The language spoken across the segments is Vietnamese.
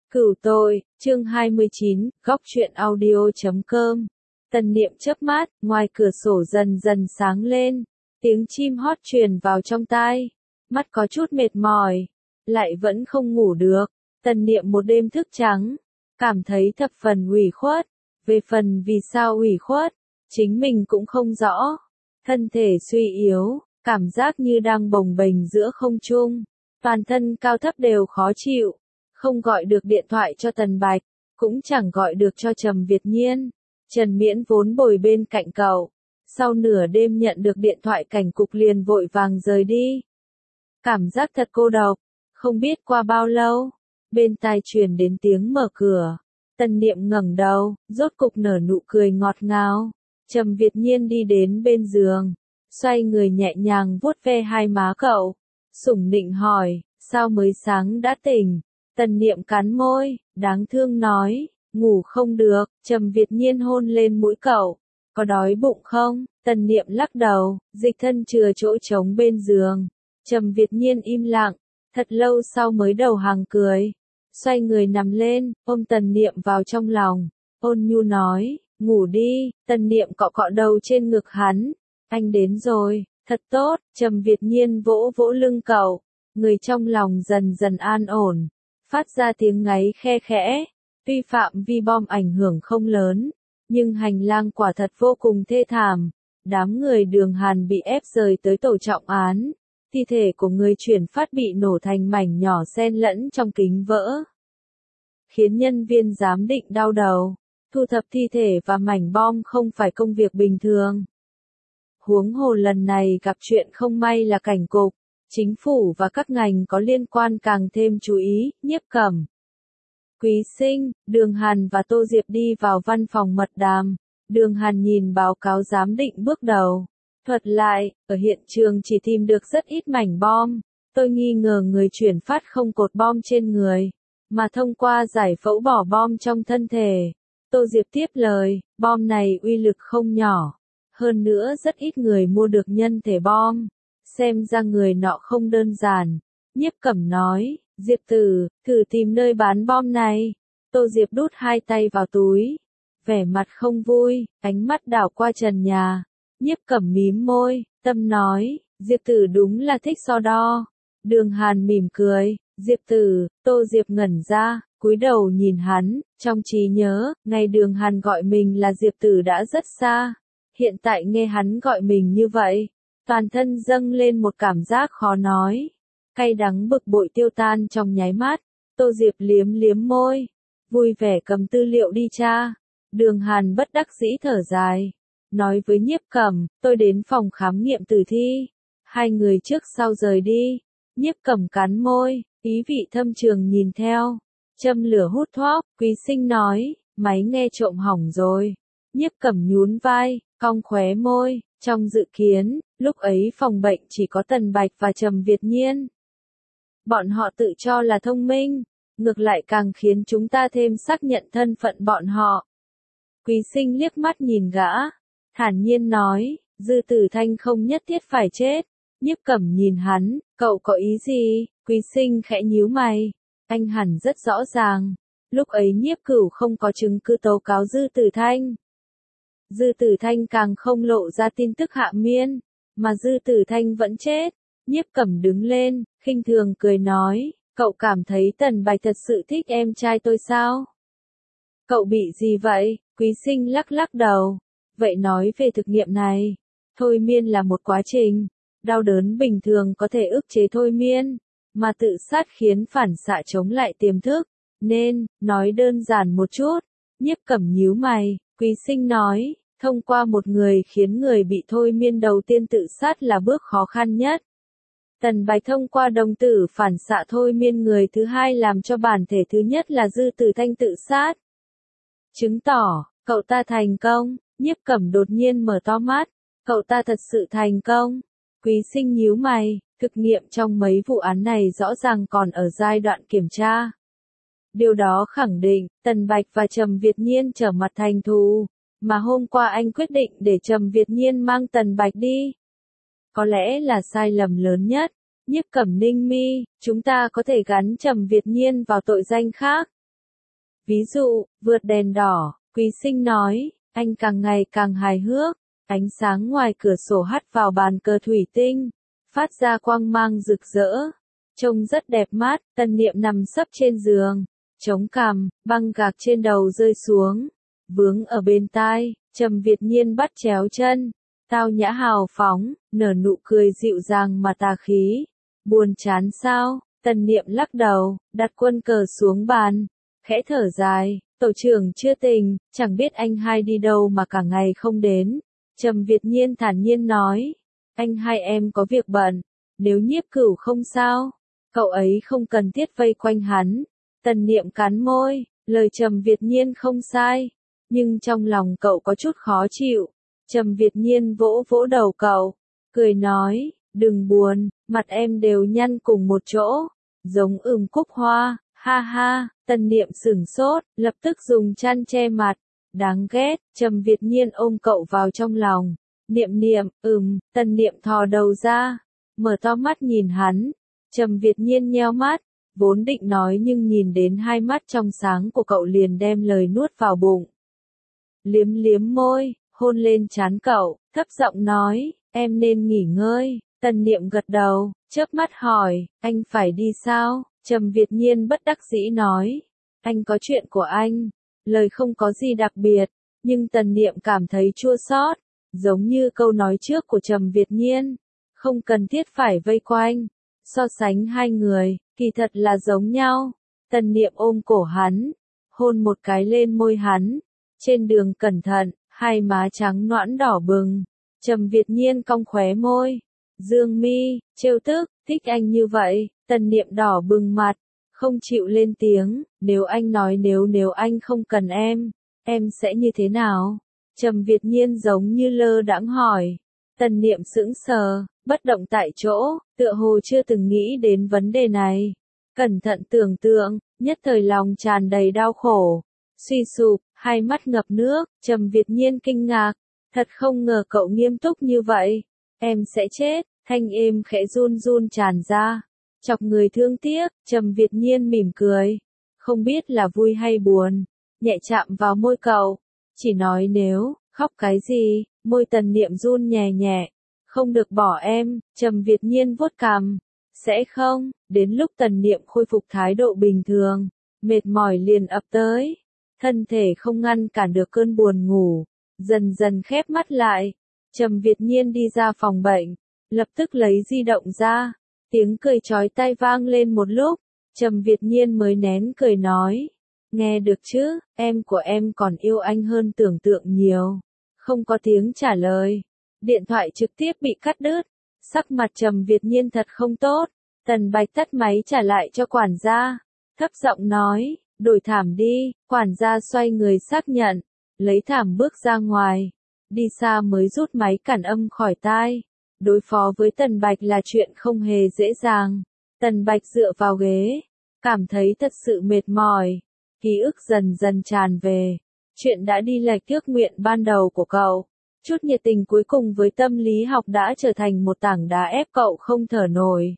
Cửu tội, chương 29, góc truyện audio.com. Tần Niệm chớp mắt, ngoài cửa sổ dần dần sáng lên, tiếng chim hót truyền vào trong tai, mắt có chút mệt mỏi, lại vẫn không ngủ được. Tần Niệm một đêm thức trắng, cảm thấy thập phần ủy khuất, về phần vì sao ủy khuất, chính mình cũng không rõ. Thân thể suy yếu, cảm giác như đang bồng bềnh giữa không trung, toàn thân cao thấp đều khó chịu. Không gọi được điện thoại cho Tần Bạch, cũng chẳng gọi được cho Trầm Việt Nhiên. Trần Miễn vốn bồi bên cạnh cậu, sau nửa đêm nhận được điện thoại cảnh cục liền vội vàng rời đi. Cảm giác thật cô độc, không biết qua bao lâu, bên tai truyền đến tiếng mở cửa. Tần Niệm ngẩng đầu, rốt cục nở nụ cười ngọt ngào. Trầm Việt Nhiên đi đến bên giường, xoay người nhẹ nhàng vuốt ve hai má cậu, sủng nịnh hỏi, sao mới sáng đã tỉnh? Tần Niệm cắn môi, đáng thương nói, ngủ không được. Trầm Việt Nhiên hôn lên mũi cậu, có đói bụng không? Tần Niệm lắc đầu, dịch thân chừa chỗ trống bên giường. Trầm Việt Nhiên im lặng, thật lâu sau mới đầu hàng cười, xoay người nằm lên, ôm Tần Niệm vào trong lòng, ôn nhu nói, ngủ đi. Tần Niệm cọ cọ đầu trên ngực hắn, anh đến rồi, thật tốt. Trầm Việt Nhiên vỗ vỗ lưng cậu, người trong lòng dần dần an ổn, phát ra tiếng ngáy khe khẽ. Tuy phạm vi bom ảnh hưởng không lớn, nhưng hành lang quả thật vô cùng thê thảm. Đám người Đường Hàn bị ép rời tới tổ trọng án, thi thể của người chuyển phát bị nổ thành mảnh nhỏ xen lẫn trong kính vỡ, khiến nhân viên giám định đau đầu. Thu thập thi thể và mảnh bom không phải công việc bình thường. Huống hồ lần này gặp chuyện không may là cảnh cục, chính phủ và các ngành có liên quan càng thêm chú ý. Nhiếp Cẩm, Quý Sinh, Đường Hàn và Tô Diệp đi vào văn phòng mật đàm. Đường Hàn nhìn báo cáo giám định bước đầu, thuật lại, ở hiện trường chỉ tìm được rất ít mảnh bom. Tôi nghi ngờ người chuyển phát không cột bom trên người, mà thông qua giải phẫu bỏ bom trong thân thể. Tô Diệp tiếp lời, bom này uy lực không nhỏ, hơn nữa rất ít người mua được nhân thể bom, xem ra người nọ không đơn giản. Nhiếp Cẩm nói, Diệp Tử, thử tìm nơi bán bom này. Tô Diệp đút hai tay vào túi, vẻ mặt không vui, ánh mắt đảo qua trần nhà. Nhiếp Cẩm mím môi, tâm nói, Diệp Tử đúng là thích so đo. Đường Hàn mỉm cười, Diệp Tử. Tô Diệp ngẩn ra, cúi đầu nhìn hắn, trong trí nhớ, ngày Đường Hàn gọi mình là Diệp Tử đã rất xa. Hiện tại nghe hắn gọi mình như vậy, toàn thân dâng lên một cảm giác khó nói. Cay đắng bực bội tiêu tan trong nháy mắt. Tô Diệp liếm liếm môi, vui vẻ cầm tư liệu đi tra. Đường Hàn bất đắc dĩ thở dài, nói với Nhiếp Cẩm, tôi đến phòng khám nghiệm tử thi. Hai người trước sau rời đi. Nhiếp Cẩm cắn môi, ý vị thâm trường nhìn theo, châm lửa hút thuốc. Quý Sinh nói, máy nghe trộm hỏng rồi. Nhiếp Cẩm nhún vai, cong khóe môi, trong dự kiến, lúc ấy phòng bệnh chỉ có Tần Bạch và Trầm Việt Nhiên. Bọn họ tự cho là thông minh, ngược lại càng khiến chúng ta thêm xác nhận thân phận bọn họ. Quý Sinh liếc mắt nhìn gã, thản nhiên nói, Dư Tử Thanh không nhất thiết phải chết. Nhiếp Cẩm nhìn hắn, cậu có ý gì? Quý Sinh khẽ nhíu mày, anh hẳn rất rõ ràng, lúc ấy Nhiếp Cửu không có chứng cứ tố cáo Dư Tử Thanh. Dư Tử Thanh càng không lộ ra tin tức hạ miên, mà Dư Tử Thanh vẫn chết. Nhiếp Cẩm đứng lên, khinh thường cười nói, cậu cảm thấy Tần Bạch thật sự thích em trai tôi sao? Cậu bị gì vậy? Quý Sinh lắc lắc đầu, vậy nói về thực nghiệm này, thôi miên là một quá trình, đau đớn bình thường có thể ức chế thôi miên, mà tự sát khiến phản xạ chống lại tiềm thức, nên, nói đơn giản một chút. Nhiếp Cẩm nhíu mày, Quý Sinh nói, thông qua một người khiến người bị thôi miên đầu tiên tự sát là bước khó khăn nhất. Tần Bạch thông qua đồng tử phản xạ thôi miên người thứ hai làm cho bản thể thứ nhất là Dư Tử Thanh tự sát. Chứng tỏ, cậu ta thành công. Nhiếp Cẩm đột nhiên mở to mắt, cậu ta thật sự thành công. Quý Sinh nhíu mày, thực nghiệm trong mấy vụ án này rõ ràng còn ở giai đoạn kiểm tra. Điều đó khẳng định, Tần Bạch và Trầm Việt Nhiên trở mặt thành thù, mà hôm qua anh quyết định để Trầm Việt Nhiên mang Tần Bạch đi. Có lẽ là sai lầm lớn nhất. Nhiếp Cẩm ninh mi, chúng ta có thể gắn Trầm Việt Nhiên vào tội danh khác. Ví dụ, vượt đèn đỏ, Quý Sinh nói, anh càng ngày càng hài hước, ánh sáng ngoài cửa sổ hắt vào bàn cờ thủy tinh, phát ra quang mang rực rỡ, trông rất đẹp mắt. Tần Niệm nằm sấp trên giường, chống cằm, băng gạc trên đầu rơi xuống, vướng ở bên tai, Trầm Việt Nhiên bắt chéo chân, tao nhã hào phóng, nở nụ cười dịu dàng mà tà khí. Buồn chán sao? Tần Niệm lắc đầu, đặt quân cờ xuống bàn, khẽ thở dài, tổ trưởng chưa tỉnh, chẳng biết anh hai đi đâu mà cả ngày không đến. Trầm Việt Nhiên thản nhiên nói, anh hai em có việc bận, nếu Nhiếp Cửu không sao, cậu ấy không cần thiết vây quanh hắn. Tần Niệm cắn môi, lời Trầm Việt Nhiên không sai, nhưng trong lòng cậu có chút khó chịu. Trầm Việt Nhiên vỗ vỗ đầu cậu, cười nói, đừng buồn, mặt em đều nhăn cùng một chỗ, giống cúc hoa, ha ha. Tần Niệm sửng sốt, lập tức dùng chăn che mặt, đáng ghét. Trầm Việt Nhiên ôm cậu vào trong lòng, Niệm Niệm, Tần Niệm thò đầu ra, mở to mắt nhìn hắn. Trầm Việt Nhiên nheo mắt, vốn định nói nhưng nhìn đến hai mắt trong sáng của cậu liền đem lời nuốt vào bụng. Liếm liếm môi, hôn lên trán cậu, thấp giọng nói, em nên nghỉ ngơi. Tần Niệm gật đầu, chớp mắt hỏi, anh phải đi sao? Trầm Việt Nhiên bất đắc dĩ nói, anh có chuyện của anh. Lời không có gì đặc biệt, nhưng Tần Niệm cảm thấy chua xót, giống như câu nói trước của Trầm Việt Nhiên, không cần thiết phải vây quanh. So sánh hai người, kỳ thật là giống nhau. Tần Niệm ôm cổ hắn, hôn một cái lên môi hắn. Trên đường cẩn thận, hai má trắng nõn đỏ bừng. Trầm Việt Nhiên cong khóe môi, dương mi, trêu tức, thích anh như vậy. Tần Niệm đỏ bừng mặt, không chịu lên tiếng, nếu anh nói nếu anh không cần em sẽ như thế nào? Trầm Việt Nhiên giống như lơ đãng hỏi. Tần Niệm sững sờ, bất động tại chỗ, tựa hồ chưa từng nghĩ đến vấn đề này. Cẩn thận tưởng tượng, nhất thời lòng tràn đầy đau khổ, suy sụp, hai mắt ngập nước. Trầm Việt Nhiên kinh ngạc, thật không ngờ cậu nghiêm túc như vậy. Em sẽ chết. Thanh êm khẽ run run tràn ra, chọc người thương tiếc. Trầm Việt Nhiên mỉm cười, không biết là vui hay buồn, nhẹ chạm vào môi cậu, chỉ nói nếu, khóc cái gì? Môi Tần Niệm run nhẹ nhẹ, không được bỏ em. Trầm Việt Nhiên vuốt cằm, sẽ không. Đến lúc Tần Niệm khôi phục thái độ bình thường, mệt mỏi liền ập tới, thân thể không ngăn cản được cơn buồn ngủ, dần dần khép mắt lại. Trầm Việt Nhiên đi ra phòng bệnh, lập tức lấy di động ra, tiếng cười chói tai vang lên một lúc, Trầm Việt Nhiên mới nén cười nói, nghe được chứ, em của em còn yêu anh hơn tưởng tượng nhiều. Không có tiếng trả lời, điện thoại trực tiếp bị cắt đứt, sắc mặt Trầm Việt Nhiên thật không tốt. Tần Bạch tắt máy trả lại cho quản gia, thấp giọng nói, đổi thảm đi. Quản gia xoay người xác nhận, lấy thảm bước ra ngoài, đi xa mới rút máy cản âm khỏi tai. Đối phó với Tần Bạch là chuyện không hề dễ dàng. Tần Bạch dựa vào ghế, cảm thấy thật sự mệt mỏi, ký ức dần dần tràn về. Chuyện đã đi lệch ước nguyện ban đầu của cậu. Chút nhiệt tình cuối cùng với tâm lý học đã trở thành một tảng đá ép cậu không thở nổi.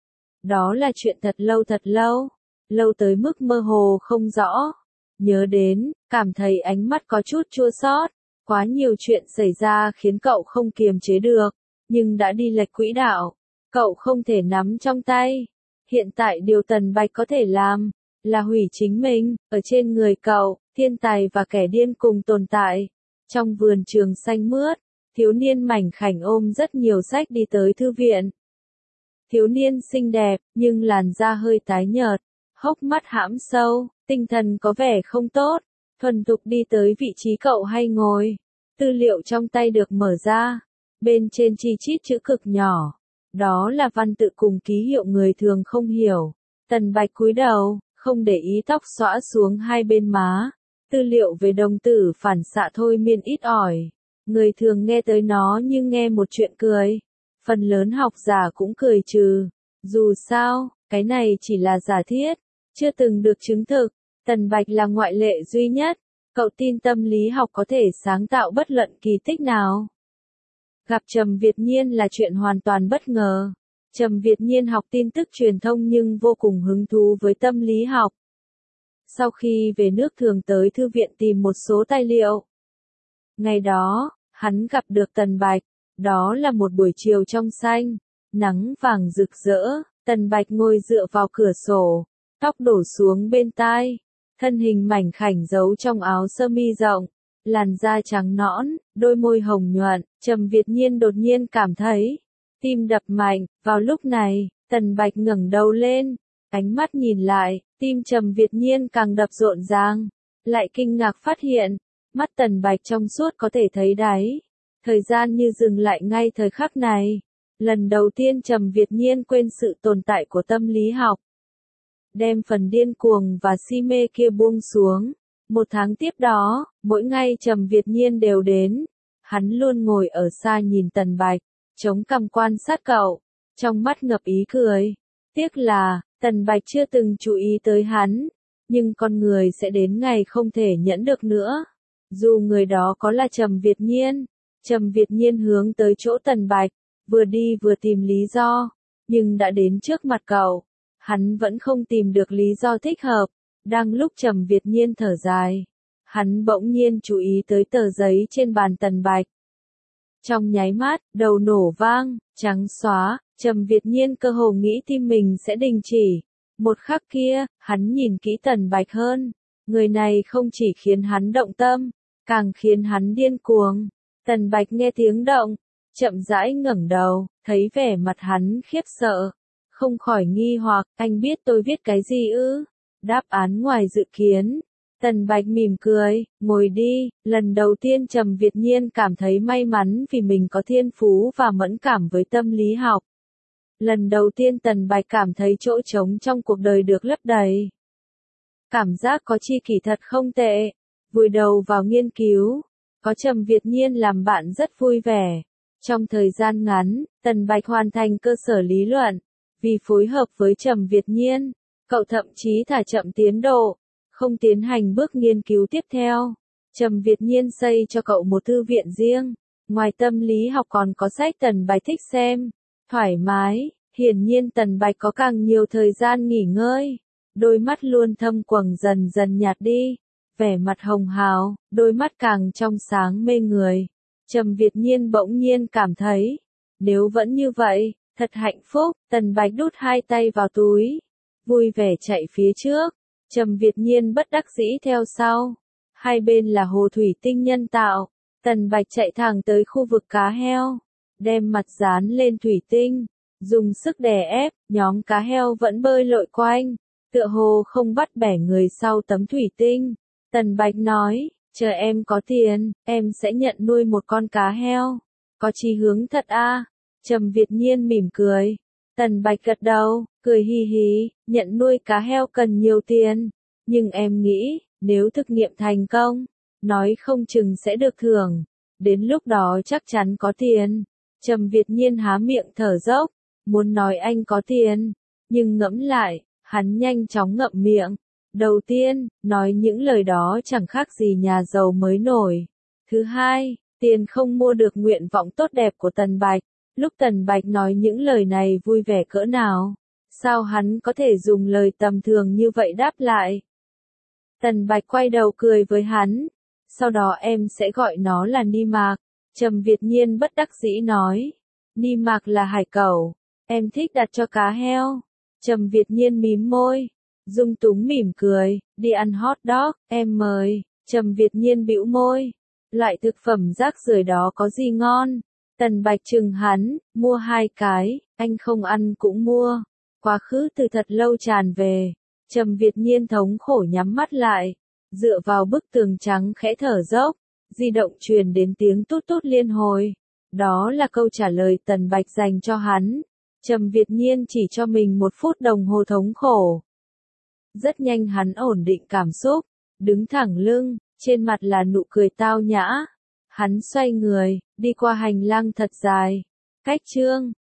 Đó là chuyện thật lâu, lâu tới mức mơ hồ không rõ. Nhớ đến, cảm thấy ánh mắt có chút chua xót. Quá nhiều chuyện xảy ra khiến cậu không kiềm chế được, nhưng đã đi lệch quỹ đạo, cậu không thể nắm trong tay. Hiện tại điều Tần Bạch có thể làm, là hủy chính mình. Ở trên người cậu, thiên tài và kẻ điên cùng tồn tại. Trong vườn trường xanh mướt, thiếu niên mảnh khảnh ôm rất nhiều sách đi tới thư viện. Thiếu niên xinh đẹp, nhưng làn da hơi tái nhợt, hốc mắt hãm sâu, tinh thần có vẻ không tốt, thuần thục đi tới vị trí cậu hay ngồi. Tư liệu trong tay được mở ra, bên trên chi chít chữ cực nhỏ, đó là văn tự cùng ký hiệu người thường không hiểu. Tần Bạch cúi đầu, không để ý tóc xõa xuống hai bên má. Tư liệu về đồng tử phản xạ thôi miên ít ỏi, người thường nghe tới nó như nghe một chuyện cười. Phần lớn học giả cũng cười trừ. Dù sao, cái này chỉ là giả thiết, chưa từng được chứng thực. Tần Bạch là ngoại lệ duy nhất. Cậu tin tâm lý học có thể sáng tạo bất luận kỳ tích nào. Gặp Trầm Việt Nhiên là chuyện hoàn toàn bất ngờ. Trầm Việt Nhiên học tin tức truyền thông nhưng vô cùng hứng thú với tâm lý học. Sau khi về nước thường tới thư viện tìm một số tài liệu. Ngày đó, hắn gặp được Tần Bạch. Đó là một buổi chiều trong xanh, nắng vàng rực rỡ. Tần Bạch ngồi dựa vào cửa sổ, tóc đổ xuống bên tai, thân hình mảnh khảnh giấu trong áo sơ mi rộng, làn da trắng nõn, đôi môi hồng nhuận. Trầm Việt Nhiên đột nhiên cảm thấy tim đập mạnh. Vào lúc này, Tần Bạch ngẩng đầu lên, ánh mắt nhìn lại, tim Trầm Việt Nhiên càng đập rộn ràng, lại kinh ngạc phát hiện, mắt Tần Bạch trong suốt có thể thấy đáy. Thời gian như dừng lại ngay thời khắc này. Lần đầu tiên Trầm Việt Nhiên quên sự tồn tại của tâm lý học. Đem phần điên cuồng và si mê kia buông xuống. Một tháng tiếp đó, mỗi ngày Trầm Việt Nhiên đều đến. Hắn luôn ngồi ở xa nhìn Tần Bạch, chống cằm quan sát cậu, trong mắt ngập ý cười. Tiếc là, Tần Bạch chưa từng chú ý tới hắn, nhưng con người sẽ đến ngày không thể nhẫn được nữa. Dù người đó có là Trầm Việt Nhiên. Trầm Việt Nhiên hướng tới chỗ Tần Bạch, vừa đi vừa tìm lý do, nhưng đã đến trước mặt cậu, hắn vẫn không tìm được lý do thích hợp. Đang lúc Trầm Việt Nhiên thở dài, hắn bỗng nhiên chú ý tới tờ giấy trên bàn Tần Bạch. Trong nháy mắt, đầu nổ vang, trắng xóa, Trầm Việt Nhiên cơ hồ nghĩ tim mình sẽ đình chỉ. Một khắc kia, hắn nhìn kỹ Tần Bạch hơn, người này không chỉ khiến hắn động tâm, càng khiến hắn điên cuồng. Tần Bạch nghe tiếng động, chậm rãi ngẩng đầu, thấy vẻ mặt hắn khiếp sợ, không khỏi nghi hoặc, anh biết tôi viết cái gì ư? Đáp án ngoài dự kiến. Tần Bạch mỉm cười, ngồi đi. Lần đầu tiên Trầm Việt Nhiên cảm thấy may mắn vì mình có thiên phú và mẫn cảm với tâm lý học. Lần đầu tiên Tần Bạch cảm thấy chỗ trống trong cuộc đời được lấp đầy. Cảm giác có tri kỷ thật không tệ. Vùi đầu vào nghiên cứu, có Trầm Việt Nhiên làm bạn rất vui vẻ. Trong thời gian ngắn, Tần Bạch hoàn thành cơ sở lý luận. Vì phối hợp với Trầm Việt Nhiên, cậu thậm chí thả chậm tiến độ, không tiến hành bước nghiên cứu tiếp theo. Trầm Việt Nhiên xây cho cậu một thư viện riêng. Ngoài tâm lý học còn có sách Tần Bạch thích xem. Thoải mái, hiển nhiên Tần Bạch có càng nhiều thời gian nghỉ ngơi. Đôi mắt luôn thâm quầng dần dần nhạt đi. Vẻ mặt hồng hào, đôi mắt càng trong sáng mê người. Trầm Việt Nhiên bỗng nhiên cảm thấy, nếu vẫn như vậy, thật hạnh phúc. Tần Bạch đút hai tay vào túi, vui vẻ chạy phía trước. Trầm Việt Nhiên bất đắc dĩ theo sau. Hai bên là hồ thủy tinh nhân tạo. Tần Bạch chạy thẳng tới khu vực cá heo, đem mặt dán lên thủy tinh, dùng sức đè ép, nhóm cá heo vẫn bơi lội quanh, tựa hồ không bắt bẻ người sau tấm thủy tinh. Tần Bạch nói, chờ em có tiền, em sẽ nhận nuôi một con cá heo. Có chí hướng thật a. Trầm Việt Nhiên mỉm cười. Tần Bạch gật đầu, cười hi hi, nhận nuôi cá heo cần nhiều tiền. Nhưng em nghĩ, nếu thực nghiệm thành công, nói không chừng sẽ được thưởng. Đến lúc đó chắc chắn có tiền. Trầm Việt Nhiên há miệng thở dốc, muốn nói anh có tiền, nhưng ngẫm lại, hắn nhanh chóng ngậm miệng. Đầu tiên, nói những lời đó chẳng khác gì nhà giàu mới nổi. Thứ hai, tiền không mua được nguyện vọng tốt đẹp của Tần Bạch. Lúc Tần Bạch nói những lời này vui vẻ cỡ nào, sao hắn có thể dùng lời tầm thường như vậy đáp lại? Tần Bạch quay đầu cười với hắn, sau đó em sẽ gọi nó là Ni Mạc. Trầm Việt Nhiên bất đắc dĩ nói, Ni Mạc là hải cẩu, em thích đặt cho cá heo. Trầm Việt Nhiên mím môi, dung túng mỉm cười, đi ăn hot dog, em mời. Trầm Việt Nhiên bĩu môi, loại thực phẩm rác rưởi đó có gì ngon? Tần Bạch chừng hắn, mua 2 cái, anh không ăn cũng mua. Quá khứ từ thật lâu tràn về. Trầm Việt Nhiên thống khổ nhắm mắt lại, dựa vào bức tường trắng khẽ thở dốc. Di động truyền đến tiếng tút tút liên hồi. Đó là câu trả lời Tần Bạch dành cho hắn. Trầm Việt Nhiên chỉ cho mình 1 phút đồng hồ thống khổ. Rất nhanh hắn ổn định cảm xúc, đứng thẳng lưng, trên mặt là nụ cười tao nhã. Hắn xoay người, đi qua hành lang thật dài, cách chương